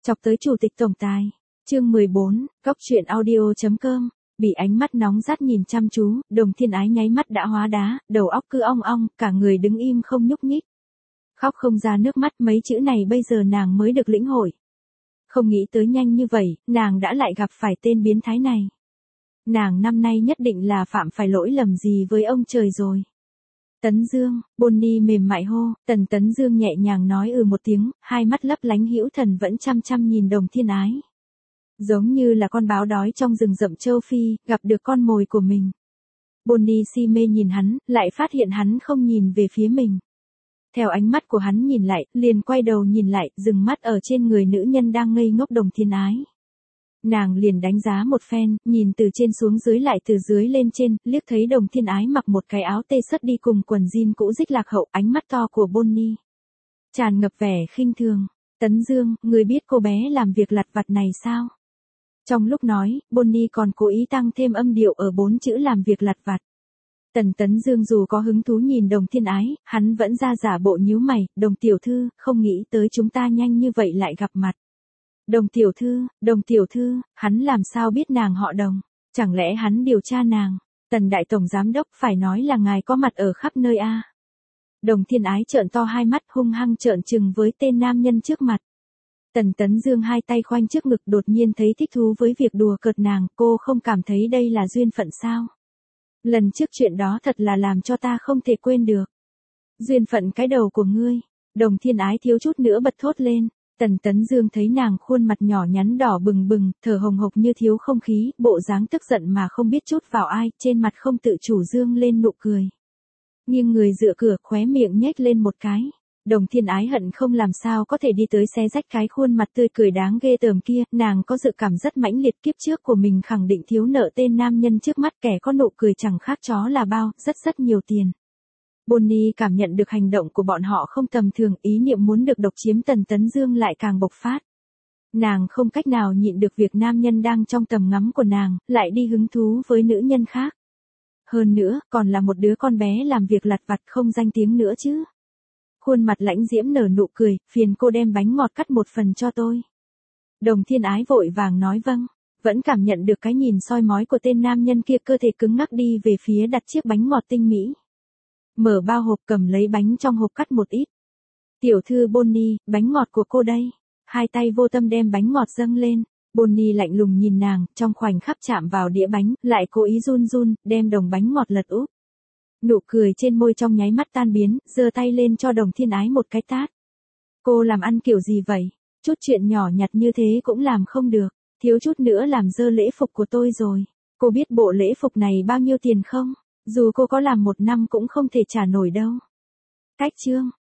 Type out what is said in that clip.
Chọc tới chủ tịch tổng tài. Chương 14, Góc truyện audio.com. Bị ánh mắt nóng rát nhìn chăm chú, Đồng Thiên Ái nháy mắt đã hóa đá, đầu óc cứ ong ong, cả người đứng im không nhúc nhích. Khóc không ra nước mắt, mấy chữ này bây giờ nàng mới được lĩnh hội. Không nghĩ tới nhanh như vậy, nàng đã lại gặp phải tên biến thái này. Nàng năm nay nhất định là phạm phải lỗi lầm gì với ông trời rồi. Tấn Dương, Bonnie mềm mại hô, Tấn Dương nhẹ nhàng nói một tiếng, hai mắt lấp lánh hữu thần vẫn chăm chăm nhìn Đồng Thiên Ái. Giống như là con báo đói trong rừng rậm châu Phi, gặp được con mồi của mình. Bonnie si mê nhìn hắn, lại phát hiện hắn không nhìn về phía mình. Theo ánh mắt của hắn nhìn lại, liền quay đầu nhìn lại, dừng mắt ở trên người nữ nhân đang ngây ngốc Đồng Thiên Ái. Nàng liền đánh giá một phen, nhìn từ trên xuống dưới lại từ dưới lên trên, liếc thấy Đồng Thiên Ái mặc một cái áo tê sất đi cùng quần jean cũ rích lạc hậu, ánh mắt to của Bonnie tràn ngập vẻ khinh thường. Tấn Dương, người biết cô bé làm việc lặt vặt này sao? Trong lúc nói, Bonnie còn cố ý tăng thêm âm điệu ở 4 chữ làm việc lặt vặt. Tấn Dương dù có hứng thú nhìn Đồng Thiên Ái, hắn vẫn ra giả bộ nhíu mày, Đồng tiểu thư, không nghĩ tới chúng ta nhanh như vậy lại gặp mặt. Đồng tiểu thư, hắn làm sao biết nàng họ Đồng, chẳng lẽ hắn điều tra nàng? Tần đại tổng giám đốc phải nói là ngài có mặt ở khắp nơi a. Đồng Thiên Ái trợn to hai mắt hung hăng trợn trừng với tên nam nhân trước mặt. Tấn Dương hai tay khoanh trước ngực đột nhiên thấy thích thú với việc đùa cợt nàng, cô không cảm thấy đây là duyên phận sao? Lần trước chuyện đó thật là làm cho ta không thể quên được. Duyên phận cái đầu của ngươi. Đồng Thiên Ái thiếu chút nữa bật thốt lên. Tấn Dương thấy nàng khuôn mặt nhỏ nhắn đỏ bừng bừng, thở hồng hộc như thiếu không khí, bộ dáng tức giận mà không biết chút vào ai, trên mặt không tự chủ dương lên nụ cười. Nhưng người dựa cửa khóe miệng nhếch lên một cái. Đồng Thiên Ái hận không làm sao có thể đi tới xé rách cái khuôn mặt tươi cười đáng ghê tởm kia, nàng có dự cảm rất mãnh liệt kiếp trước của mình khẳng định thiếu nợ tên nam nhân trước mắt kẻ có nụ cười chẳng khác chó là bao, rất nhiều tiền. Bonnie cảm nhận được hành động của bọn họ không tầm thường, ý niệm muốn được độc chiếm Tấn Dương lại càng bộc phát. Nàng không cách nào nhịn được việc nam nhân đang trong tầm ngắm của nàng, lại đi hứng thú với nữ nhân khác. Hơn nữa, còn là một đứa con bé làm việc lặt vặt không danh tiếng nữa chứ. Khuôn mặt lãnh diễm nở nụ cười, phiền cô đem bánh ngọt cắt một phần cho tôi. Đồng Thiên Ái vội vàng nói vâng, vẫn cảm nhận được cái nhìn soi mói của tên nam nhân kia, cơ thể cứng ngắc đi về phía đặt chiếc bánh ngọt tinh mỹ. Mở bao hộp cầm lấy bánh trong hộp cắt một ít. Tiểu thư Bonnie, bánh ngọt của cô đây. Hai tay vô tâm đem bánh ngọt dâng lên. Bonnie lạnh lùng nhìn nàng, trong khoảnh khắc chạm vào đĩa bánh, lại cố ý run, đem đồng bánh ngọt lật úp. Nụ cười trên môi trong nháy mắt tan biến, giơ tay lên cho Đồng Thiên Ái một cái tát. Cô làm ăn kiểu gì vậy? Chút chuyện nhỏ nhặt như thế cũng làm không được, thiếu chút nữa làm dơ lễ phục của tôi rồi. Cô biết bộ lễ phục này bao nhiêu tiền không? Dù cô có làm 1 năm cũng không thể trả nổi đâu. Cách chương.